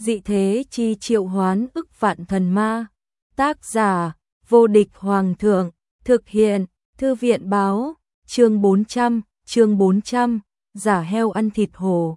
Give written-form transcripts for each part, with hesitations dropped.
dị thế chi triệu hoán ức vạn thần ma. Tác giả, vô địch hoàng thượng, thực hiện, thư viện báo, chương 400, giả heo ăn thịt hổ.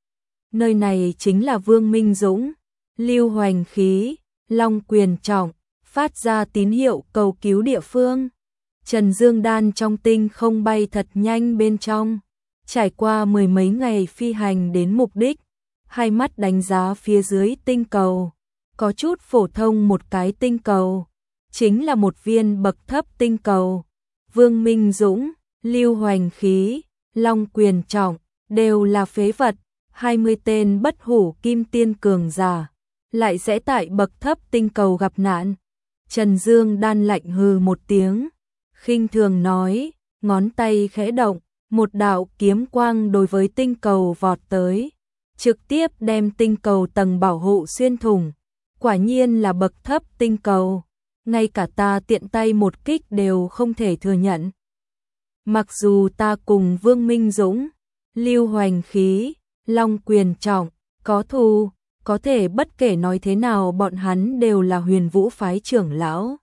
Nơi này chính là Vương Minh Dũng, lưu hoành khí, long quyền trọng, phát ra tín hiệu cầu cứu địa phương. Trần Dương Đan trong tinh không bay thật nhanh bên trong, trải qua mười mấy ngày phi hành đến mục đích, hai mắt đánh giá phía dưới tinh cầu, có chút phổ thông một cái tinh cầu, chính là một viên bậc thấp tinh cầu. Vương Minh Dũng, lưu hoành khí, long quyền trọng, đều là phế vật, 20 tên bất hủ kim tiên cường giả, lại sẽ tại bậc thấp tinh cầu gặp nạn. Trần Dương Đan lạnh hừ một tiếng, khinh thường nói, ngón tay khẽ động, một đạo kiếm quang đối với tinh cầu vọt tới, trực tiếp đem tinh cầu tầng bảo hộ xuyên thủng. Quả nhiên là bậc thấp tinh cầu, ngay cả ta tiện tay một kích đều không thể thừa nhận. Mặc dù ta cùng Vương Minh Dũng, lưu hoành khí, long quyền trọng, có thù, có thể bất kể nói thế nào bọn hắn đều là Huyền Vũ phái trưởng lão.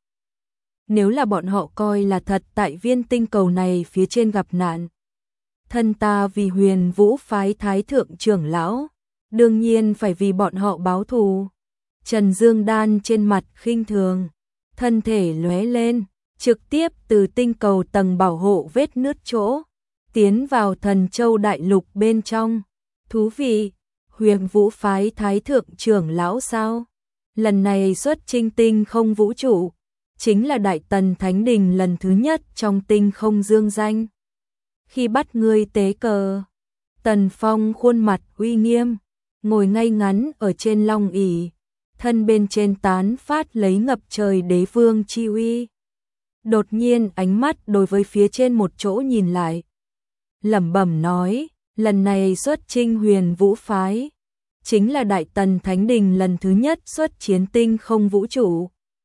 Nếu là bọn họ coi là thật tại viên tinh cầu này phía trên gặp nạn, thân ta vì Huyền Vũ phái thái thượng trưởng lão, đương nhiên phải vì bọn họ báo thù. Trần Dương Đan trên mặt khinh thường, thân thể lóe lên, trực tiếp từ tinh cầu tầng bảo hộ vết nứt chỗ, tiến vào Thần Châu đại lục bên trong. Thú vị, Huyền Vũ phái thái thượng trưởng lão sao? Lần này xuất chinh tinh không vũ trụ, chính là Đại Tần Thánh Đình lần thứ nhất trong tinh không dương danh. Khi bắt ngươi tế cờ, Tần Phong khuôn mặt uy nghiêm, ngồi ngay ngắn ở trên long ỷ, thân bên trên tán phát lấy ngập trời đế vương chi uy. Đột nhiên ánh mắt đối với phía trên một chỗ nhìn lại, lẩm bẩm nói, lần này xuất chinh Huyền Vũ phái, chính là Đại Tần Thánh Đình lần thứ nhất xuất chiến tinh không vũ trụ.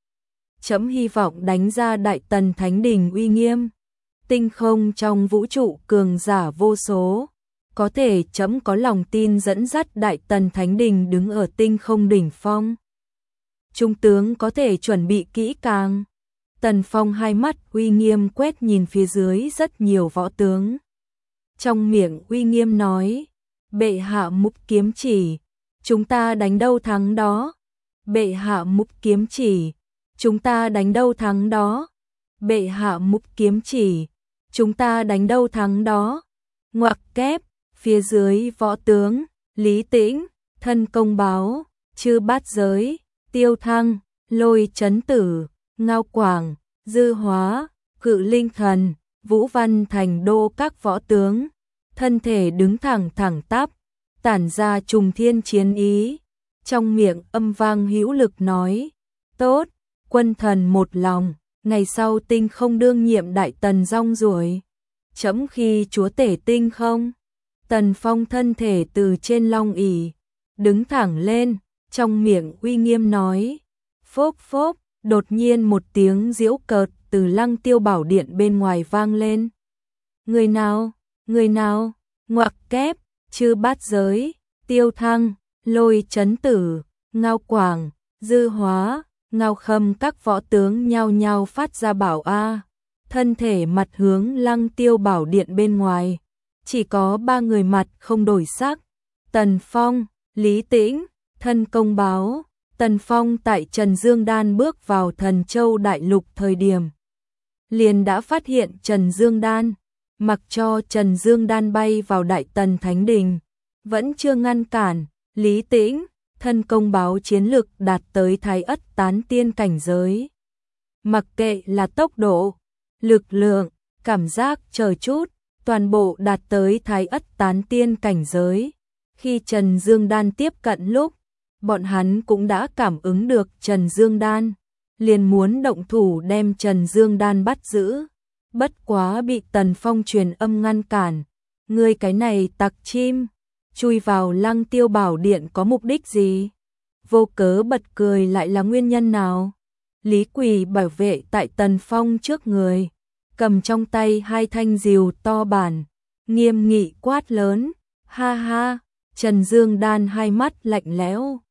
Trẫm hy vọng đánh ra Đại Tần Thánh Đình uy nghiêm, tinh không trong vũ trụ cường giả vô số, có thể trẫm có lòng tin dẫn dắt Đại Tần Thánh Đình đứng ở tinh không đỉnh phong. Trung tướng có thể chuẩn bị kỹ càng. Tần Phong hai mắt uy nghiêm quét nhìn phía dưới rất nhiều võ tướng. Trong miệng uy nghiêm nói, bệ hạ mục kiếm chỉ, chúng ta đánh đâu thắng đó. Bệ hạ mục kiếm chỉ, chúng ta đánh đâu thắng đó. Bệ hạ mục kiếm chỉ, chúng ta đánh đâu thắng đó. Ngoặc kép, phía dưới võ tướng, Lý Tĩnh, Thân Công Báo, Chư Bát Giới, Tiêu Thăng, Lôi Chấn Tử, Ngao Quảng, Dư Hóa, Cự Linh Thần, Vũ Văn Thành Đô các võ tướng, thân thể đứng thẳng thẳng tắp, tản ra trùng thiên chiến ý, trong miệng âm vang hữu lực nói, tốt, quân thần một lòng, ngày sau tinh không đương nhiệm Đại Tần rong ruổi, trẫm khi chúa tể tinh không. Tần Phong thân thể từ trên long ỷ đứng thẳng lên, trong miệng uy nghiêm nói, phốp phốp, đột nhiên một tiếng giễu cợt từ Lăng Tiêu Bảo Điện bên ngoài vang lên. Người nào, người nào? Ngoặc kép, Chư Bát Giới, Tiêu Thăng, Lôi Chấn Tử, Ngao Quảng, Dư Hóa, Ngao Khâm các võ tướng nhao nhao phát ra bảo a, thân thể mặt hướng Lăng Tiêu Bảo Điện bên ngoài, chỉ có ba người mặt không đổi sắc, Tần Phong, Lý Tĩnh, Thân Công Báo. Tần Phong tại Trần Dương Đan bước vào Thần Châu đại lục thời điểm, liền đã phát hiện Trần Dương Đan, mặc cho Trần Dương Đan bay vào Đại Tần Thánh Đình, vẫn chưa ngăn cản. Lý Tĩnh, Thân Công Báo chiến lực đạt tới Thái Ất Tán Tiên cảnh giới. Mặc kệ là tốc độ, lực lượng, cảm giác chờ chút, toàn bộ đạt tới Thái Ất Tán Tiên cảnh giới. Khi Trần Dương Đan tiếp cận lúc, bọn hắn cũng đã cảm ứng được Trần Dương Đan, liền muốn động thủ đem Trần Dương Đan bắt giữ. Bất quá bị Tần Phong truyền âm ngăn cản. Ngươi cái này tặc chim, chui vào Lăng Tiêu Bảo Điện có mục đích gì? Vô cớ bật cười lại là nguyên nhân nào? Lý Quỳ bảo vệ tại Tần Phong trước người, cầm trong tay hai thanh rìu to bản, nghiêm nghị quát lớn, ha ha. Trần Dương Đan hai mắt lạnh lẽo,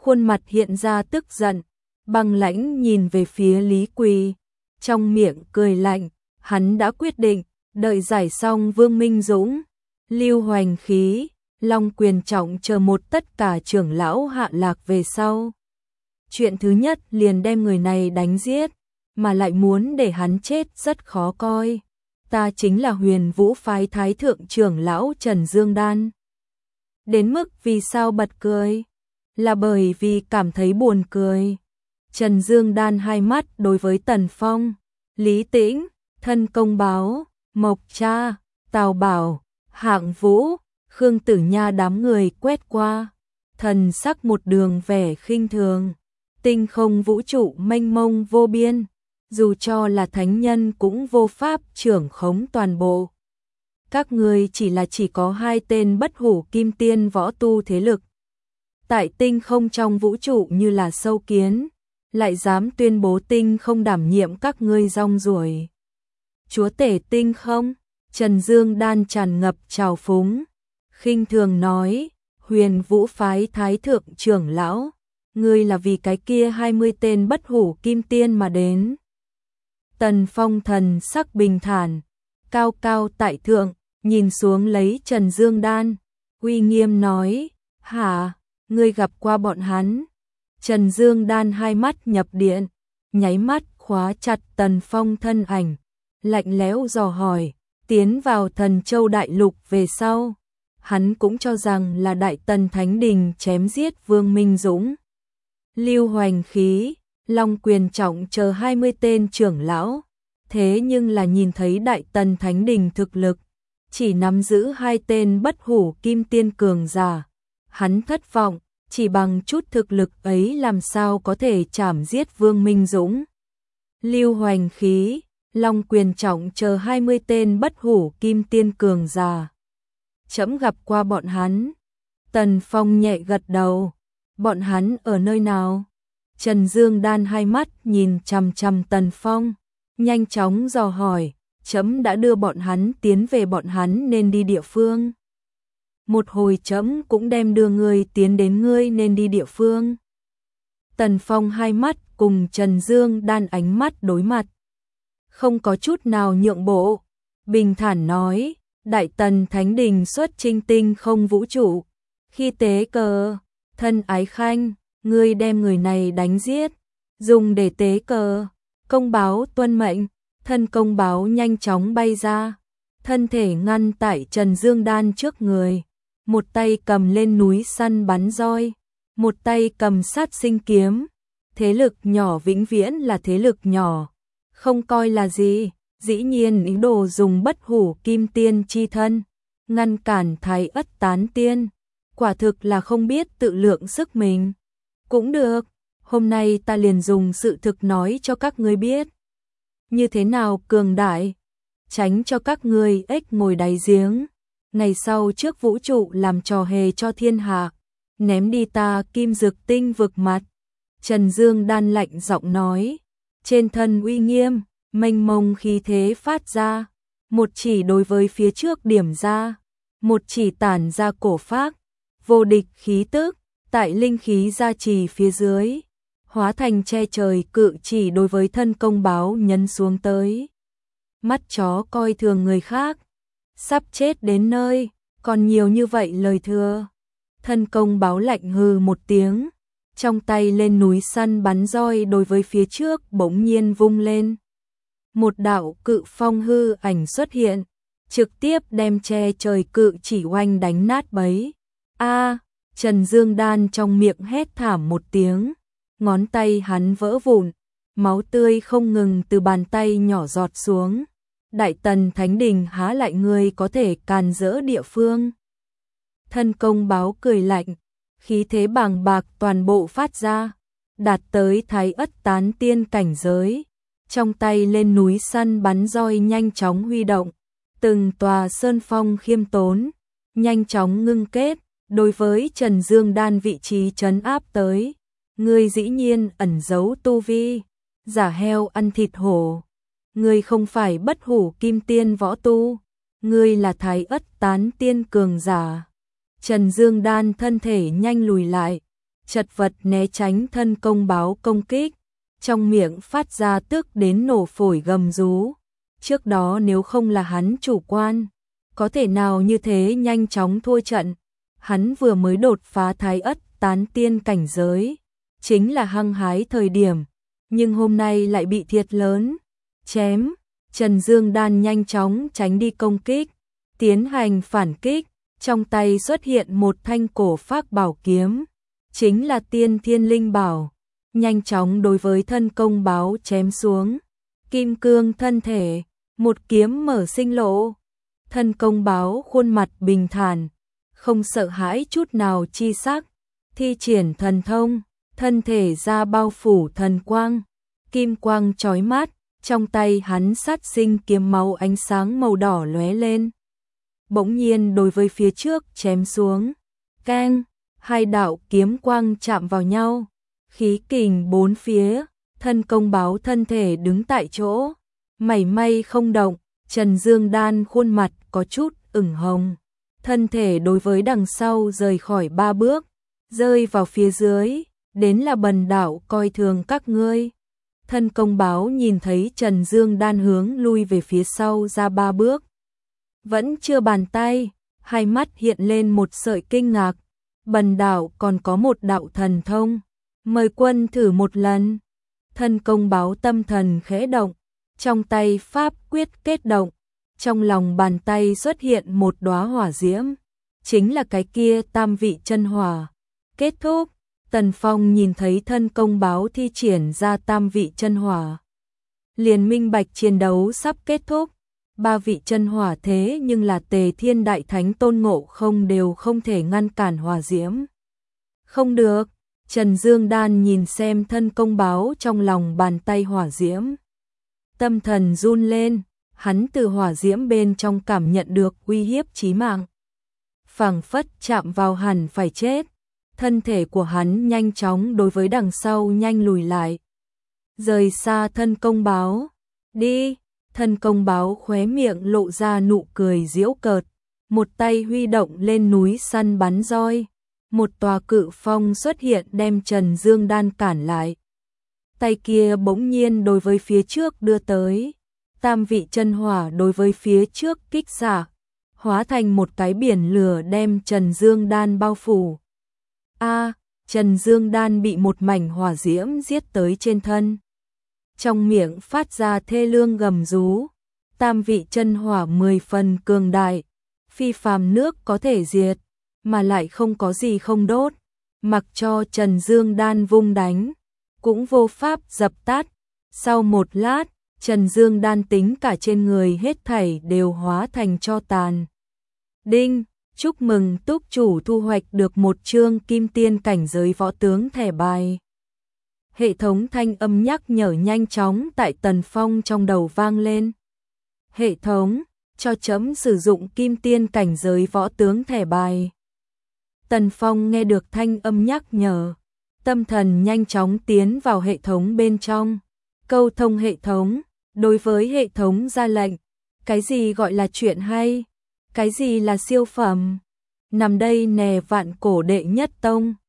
khuôn mặt hiện ra tức giận, băng lãnh nhìn về phía Lý Quỳ, trong miệng cười lạnh, hắn đã quyết định, đợi giải xong Vương Minh Dũng, Lưu Hoành Khí, Long Quyền Trọng chờ một tất cả trưởng lão hạ lạc về sau. Chuyện thứ nhất liền đem người này đánh giết, mà lại muốn để hắn chết rất khó coi. Ta chính là Huyền Vũ phái thái thượng trưởng lão Trần Dương Đan. Đến mức vì sao bật cười? Là bởi vì cảm thấy buồn cười. Trần Dương Đan hai mắt đối với Tần Phong, Lý Tĩnh, Thân Công Báo, Mộc Cha, Tào Bảo, Hạng Vũ, Khương Tử Nha đám người quét qua, thần sắc một đường vẻ khinh thường. Tinh không vũ trụ mênh mông vô biên, dù cho là thánh nhân cũng vô pháp trưởng khống toàn bộ. Các ngươi chỉ có hai tên bất hủ kim tiên võ tu thế lực. Tại tinh không trong vũ trụ như là sâu kiến, lại dám tuyên bố tinh không đảm nhiệm các ngươi rong ruổi. Chúa tể tinh không, Trần Dương Đan tràn ngập trào phúng, khinh thường nói, Huyền Vũ phái thái thượng trưởng lão, ngươi là vì cái kia 20 tên bất hủ kim tiên mà đến. Tần Phong thần sắc bình thản, cao cao tại thượng, nhìn xuống lấy Trần Dương Đan, uy nghiêm nói, hả, ngươi gặp qua bọn hắn. Trần Dương Đan hai mắt nhập điện, nháy mắt khóa chặt Tần Phong thân ảnh, lạnh lẽo dò hỏi, tiến vào Thần Châu Đại Lục về sau. Hắn cũng cho rằng là Đại Tần Thánh Đình chém giết Vương Minh Dũng, Lưu Hoành Khí, Long Quyền Trọng chờ 20 tên trưởng lão. Thế nhưng là nhìn thấy Đại Tần Thánh Đình thực lực, chỉ nắm giữ hai tên bất hủ kim tiên cường giả. Hắn thất vọng, chỉ bằng chút thực lực ấy làm sao có thể chảm giết Vương Minh Dũng, Lưu Hoành Khí, Long Quyền Trọng chờ 20 tên bất hủ kim tiên cường giả. Trẫm gặp qua bọn hắn. Tần Phong nhẹ gật đầu. Bọn hắn ở nơi nào? Trần Dương Đan hai mắt nhìn chằm chằm Tần Phong, nhanh chóng dò hỏi, trẫm đã đưa bọn hắn tiến về bọn hắn nên đi địa phương. Một hồi trẫm cũng đem đưa ngươi tiến đến ngươi nên đi địa phương. Tần Phong hai mắt cùng Trần Dương Đan ánh mắt đối mặt, không có chút nào nhượng bộ, bình thản nói, Đại Tần Thánh Đình xuất chinh tinh không vũ trụ, khi tế cờ, Thân Ái Khanh, ngươi đem người này đánh giết, dùng để tế cờ. Công Báo tuân mệnh, Thân Công Báo nhanh chóng bay ra, thân thể ngăn tại Trần Dương Đan trước người, một tay cầm lên núi săn bắn roi, một tay cầm sát sinh kiếm. Thế lực nhỏ vĩnh viễn là thế lực nhỏ, không coi là gì. Dĩ nhiên ý đồ dùng bất hủ kim tiên chi thân ngăn cản Thái Ất tán tiên, quả thực là không biết tự lượng sức mình. Cũng được, hôm nay ta liền dùng sự thực nói cho các ngươi biết, như thế nào cường đại, tránh cho các ngươi ếch ngồi đáy giếng. Ngày sau trước vũ trụ làm trò hề cho thiên hạ, ném đi ta Kim Dực Tinh vực mặt. Trần Dương Đan lạnh giọng nói, trên thân uy nghiêm, mênh mông khí thế phát ra, một chỉ đối với phía trước điểm ra, một chỉ tản ra cổ phác, vô địch khí tức, tại linh khí gia trì phía dưới, hóa thành che trời cự chỉ đối với Thân Công Báo nhấn xuống tới. Mắt chó coi thường người khác, sắp chết đến nơi, còn nhiều như vậy lời thừa. Thân Công Báo lạnh hừ một tiếng, trong tay lên núi săn bắn roi đối với phía trước bỗng nhiên vung lên. Một đạo cự phong hư ảnh xuất hiện, trực tiếp đem che trời cự chỉ oanh đánh nát bấy. A, Trần Dương Đan trong miệng hét thảm một tiếng, ngón tay hắn vỡ vụn, máu tươi không ngừng từ bàn tay nhỏ giọt xuống. Đại Tần Thánh Đình há lại ngươi có thể càn rỡ địa phương. Thân Công Báo cười lạnh, khí thế bàng bạc toàn bộ phát ra, đạt tới Thái Ất tán tiên cảnh giới. Trong tay lên núi săn bắn roi nhanh chóng huy động, từng tòa sơn phong khiêm tốn, nhanh chóng ngưng kết, đối với Trần Dương Đan vị trí trấn áp tới. Ngươi dĩ nhiên ẩn giấu tu vi, giả heo ăn thịt hổ. Ngươi không phải bất hủ kim tiên võ tu, ngươi là Thái Ất tán tiên cường giả. Trần Dương Đan thân thể nhanh lùi lại, chật vật né tránh thân công báo công kích, trong miệng phát ra tức đến nổ phổi gầm rú. Trước đó nếu không là hắn chủ quan, có thể nào như thế nhanh chóng thua trận. Hắn vừa mới đột phá Thái Ất Tán Tiên cảnh giới, chính là hăng hái thời điểm, nhưng hôm nay lại bị thiệt lớn. Chém, Trần Dương Đan nhanh chóng tránh đi công kích, tiến hành phản kích, trong tay xuất hiện một thanh cổ phác bảo kiếm, chính là Tiên Thiên Linh Bảo, nhanh chóng đối với thân công báo chém xuống. Kim cương thân thể, một kiếm mở sinh lộ. Thân công báo khuôn mặt bình thản, không sợ hãi chút nào chi sắc, thi triển thần thông, thân thể ra bao phủ thần quang, kim quang chói mắt, trong tay hắn sát sinh kiếm máu ánh sáng màu đỏ lóe lên. Bỗng nhiên đối với phía trước chém xuống, keng, hai đạo kiếm quang chạm vào nhau, khí kình bốn phía, thân công báo thân thể đứng tại chỗ, mảy may không động. Trần Dương Đan khuôn mặt có chút ửng hồng, thân thể đối với đằng sau rời khỏi 3 bước, rơi vào phía dưới, đến là bần đạo coi thường các ngươi. Thân công báo nhìn thấy Trần Dương Đan hướng lui về phía sau ra 3 bước, vẫn chưa bàn tay, hai mắt hiện lên một sợi kinh ngạc. Bần đạo còn có một đạo thần thông, mời quân thử một lần. Thân công báo tâm thần khẽ động, trong tay pháp quyết kết động, trong lòng bàn tay xuất hiện một đóa hỏa diễm, chính là cái kia tam vị chân hỏa. Kết thúc, Tần Phong nhìn thấy thân công báo thi triển ra tam vị chân hỏa, liền minh bạch chiến đấu sắp kết thúc. 3 vị chân hỏa thế nhưng là Tề Thiên Đại Thánh Tôn Ngộ Không đều không thể ngăn cản hỏa diễm. Không được, Trần Dương Đan nhìn xem thân công báo trong lòng bàn tay hỏa diễm, tâm thần run lên, hắn từ hỏa diễm bên trong cảm nhận được uy hiếp chí mạng. Phảng phất chạm vào hẳn phải chết, thân thể của hắn nhanh chóng đối với đằng sau nhanh lùi lại, rời xa thân công báo. Đi, thân công báo khóe miệng lộ ra nụ cười giễu cợt, một tay huy động lên núi săn bắn roi, một tòa cự phong xuất hiện đem Trần Dương Đan cản lại. Tay kia bỗng nhiên đối với phía trước đưa tới, tam vị chân hỏa đối với phía trước kích xạ, hóa thành một cái biển lửa đem Trần Dương Đan bao phủ. Trần Dương Đan bị một mảnh hỏa diễm giết tới trên thân, trong miệng phát ra thê lương gầm rú. Tam vị chân hỏa 10 phần cường đại, phi phàm nước có thể diệt, mà lại không có gì không đốt, mặc cho Trần Dương Đan vung đánh, cũng vô pháp dập tắt. Sau một lát, Trần Dương Đan tính cả trên người hết thảy đều hóa thành tro tàn. Đinh, chúc mừng túc chủ thu hoạch được một chương kim tiên cảnh giới võ tướng thẻ bài. Hệ thống thanh âm nhắc nhở nhanh chóng tại Tần Phong trong đầu vang lên. Hệ thống, cho chấm sử dụng kim tiên cảnh giới võ tướng thẻ bài. Tần Phong nghe được thanh âm nhắc nhở, tâm thần nhanh chóng tiến vào hệ thống bên trong, câu thông hệ thống, đối với hệ thống ra lệnh. Cái gì gọi là chuyện hay? Cái gì là siêu phẩm? Nằm đây nè Vạn Cổ Đệ Nhất Tông.